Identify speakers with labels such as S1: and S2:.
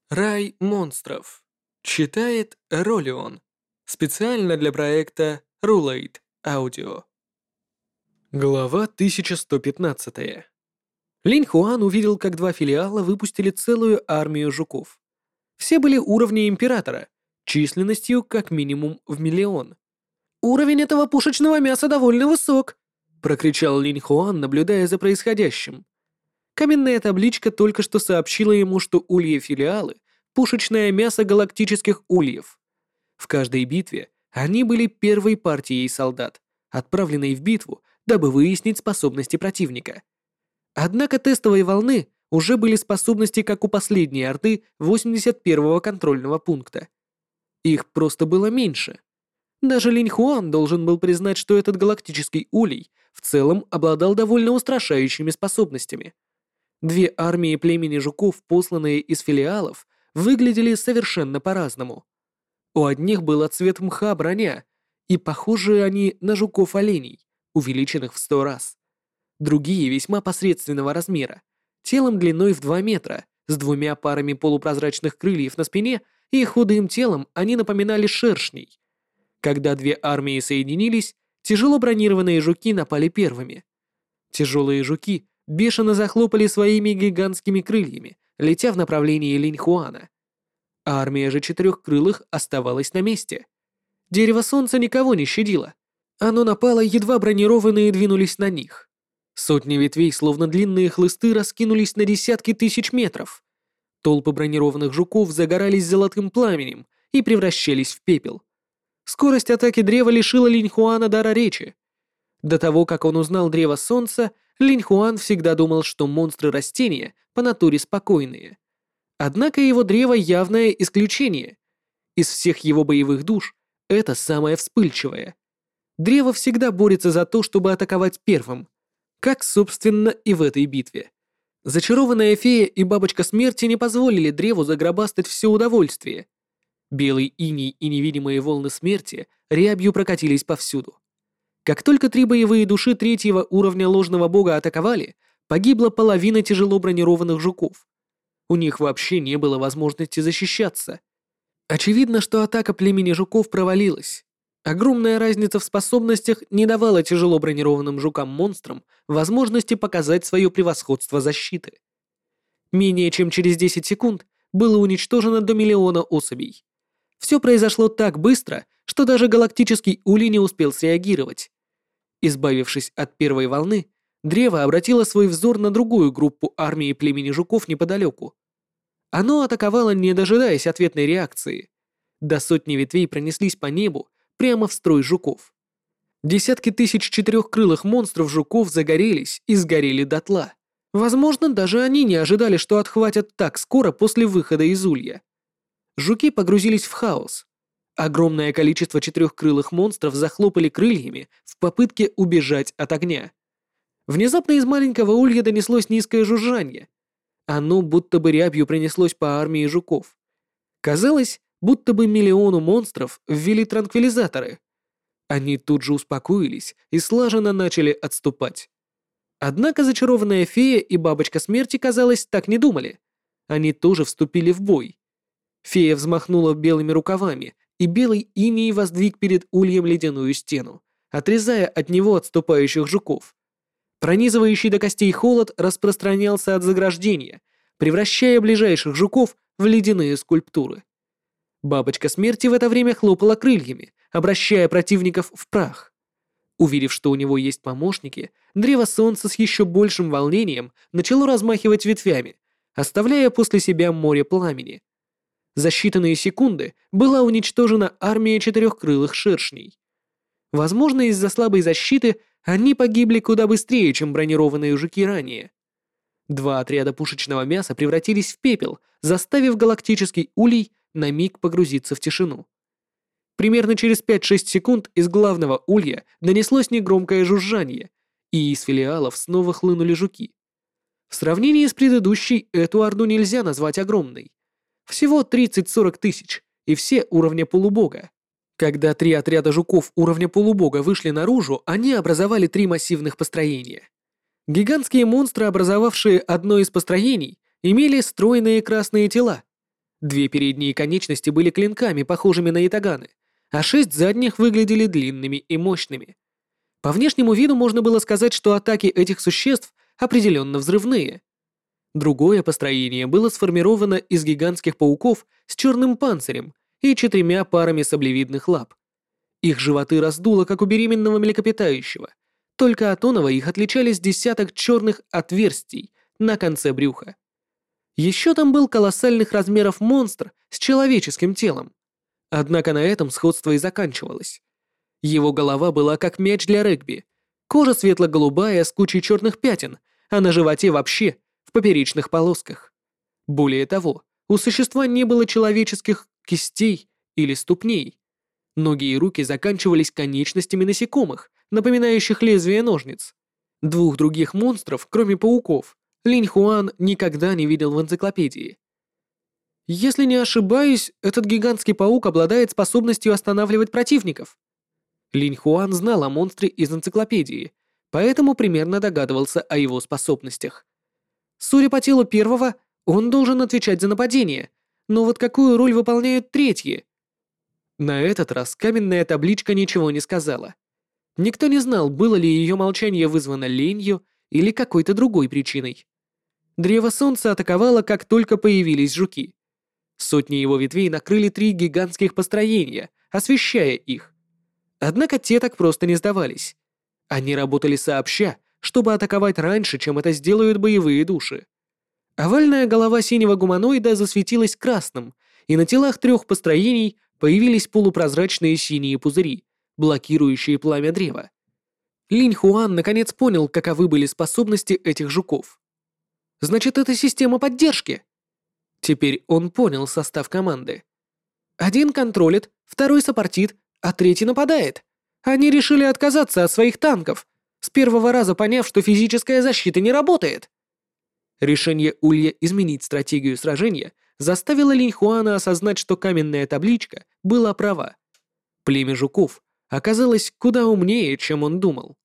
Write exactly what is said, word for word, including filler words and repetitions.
S1: Рай монстров. Читает Ролион. Специально для проекта Rulate Audio. Глава тысяча сто пятнадцать. Линь Хуан увидел, как два филиала выпустили целую армию жуков. Все были уровня императора, численностью как минимум в миллион. «Уровень этого пушечного мяса довольно высок», — прокричал Линь Хуан, наблюдая за происходящим. Каменная табличка только что сообщила ему, что ульи-филиалы — пушечное мясо галактических ульев. В каждой битве они были первой партией солдат, отправленной в битву, дабы выяснить способности противника. Однако тестовой волны уже были способности, как у последней Орды восемьдесят первого контрольного пункта. Их просто было меньше. Даже Линь Хуан должен был признать, что этот галактический улей в целом обладал довольно устрашающими способностями. Две армии племени жуков, посланные из филиалов, выглядели совершенно по-разному. У одних был цвет мха броня, и похожи они на жуков-оленей, увеличенных в сто раз. Другие весьма посредственного размера, телом длиной в два метра, с двумя парами полупрозрачных крыльев на спине и худым телом они напоминали шершней. Когда две армии соединились, тяжело бронированные жуки напали первыми. Тяжелые жуки бешено захлопали своими гигантскими крыльями, летя в направлении Линь Хуана. Армия же четырехкрылых оставалась на месте. Дерево солнца никого не щадило. Оно напало, едва бронированные двинулись на них. Сотни ветвей, словно длинные хлысты, раскинулись на десятки тысяч метров. Толпы бронированных жуков загорались золотым пламенем и превращались в пепел. Скорость атаки древа лишила Линь Хуана дара речи. До того, как он узнал древо солнца, Линь Хуан всегда думал, что монстры растения по натуре спокойные. Однако его древо явное исключение. Из всех его боевых душ это самое вспыльчивое. Древо всегда борется за то, чтобы атаковать первым, как, собственно, и в этой битве. Зачарованная фея и бабочка смерти не позволили древу загробастать все удовольствие. Белый иней и невидимые волны смерти рябью прокатились повсюду. Как только три боевые души третьего уровня ложного бога атаковали, погибла половина тяжело бронированных жуков. У них вообще не было возможности защищаться. Очевидно, что атака племени жуков провалилась. Огромная разница в способностях не давала тяжело бронированным жукам-монстрам возможности показать свое превосходство защиты. Менее чем через десять секунд было уничтожено до миллиона особей. Все произошло так быстро, что даже галактический улей не успел среагировать. Избавившись от первой волны, древо обратило свой взор на другую группу армии племени жуков неподалеку. Оно атаковало, не дожидаясь ответной реакции. До сотни ветвей пронеслись по небу прямо в строй жуков. Десятки тысяч четырехкрылых монстров жуков загорелись и сгорели дотла. Возможно, даже они не ожидали, что отхватят так скоро после выхода из улья. Жуки погрузились в хаос. Огромное количество четырехкрылых монстров захлопали крыльями в попытке убежать от огня. Внезапно из маленького улья донеслось низкое жужжание. Оно будто бы рябью принеслось по армии жуков. Казалось, будто бы миллиону монстров ввели транквилизаторы. Они тут же успокоились и слаженно начали отступать. Однако зачарованная фея и бабочка смерти, казалось, так не думали. Они тоже вступили в бой. Фея взмахнула белыми рукавами, и белый иней воздвиг перед ульем ледяную стену, отрезая от него отступающих жуков. Пронизывающий до костей холод распространялся от заграждения, превращая ближайших жуков в ледяные скульптуры. Бабочка смерти в это время хлопала крыльями, обращая противников в прах. Увидев, что у него есть помощники, древо солнца с еще большим волнением начало размахивать ветвями, оставляя после себя море пламени. За считанные секунды была уничтожена армия четырехкрылых шершней. Возможно, из-за слабой защиты они погибли куда быстрее, чем бронированные жуки ранее. Два отряда пушечного мяса превратились в пепел, заставив галактический улей на миг погрузиться в тишину. Примерно через пять-шесть секунд из главного улья донеслось негромкое жужжание, и из филиалов снова хлынули жуки. В сравнении с предыдущей эту орду нельзя назвать огромной. Всего тридцать-сорок тысяч, и все уровня полубога. Когда три отряда жуков уровня полубога вышли наружу, они образовали три массивных построения. Гигантские монстры, образовавшие одно из построений, имели стройные красные тела. Две передние конечности были клинками, похожими на ятаганы, а шесть задних выглядели длинными и мощными. По внешнему виду можно было сказать, что атаки этих существ определенно взрывные. Другое построение было сформировано из гигантских пауков с черным панцирем и четырьмя парами саблевидных лап. Их животы раздуло, как у беременного млекопитающего, только от оного их отличались десяток черных отверстий на конце брюха. Еще там был колоссальных размеров монстр с человеческим телом. Однако на этом сходство и заканчивалось. Его голова была как мяч для регби, кожа светло-голубая с кучей черных пятен, а на животе вообще в поперечных полосках. Более того, у существа не было человеческих кистей или ступней. Ноги и руки заканчивались конечностями насекомых, напоминающих лезвие ножниц. Двух других монстров, кроме пауков, Линь Хуан никогда не видел в энциклопедии. Если не ошибаюсь, этот гигантский паук обладает способностью останавливать противников. Линь Хуан знал о монстре из энциклопедии, поэтому примерно догадывался о его способностях. Судя по телу первого, он должен отвечать за нападение, но вот какую роль выполняют третьи? На этот раз каменная табличка ничего не сказала. Никто не знал, было ли ее молчание вызвано ленью или какой-то другой причиной. Древо солнца атаковало, как только появились жуки. Сотни его ветвей накрыли три гигантских построения, освещая их. Однако те так просто не сдавались. Они работали сообща, чтобы атаковать раньше, чем это сделают боевые души. Овальная голова синего гуманоида засветилась красным, и на телах трех построений появились полупрозрачные синие пузыри, блокирующие пламя древа. Линь Хуан наконец понял, каковы были способности этих жуков. Значит, это система поддержки. Теперь он понял состав команды. Один контролит, второй саппортит, а третий нападает. Они решили отказаться от своих танков, с первого раза поняв, что физическая защита не работает. Решение Улья изменить стратегию сражения заставило Линь Хуана осознать, что каменная табличка была права. Племя жуков оказалось куда умнее, чем он думал.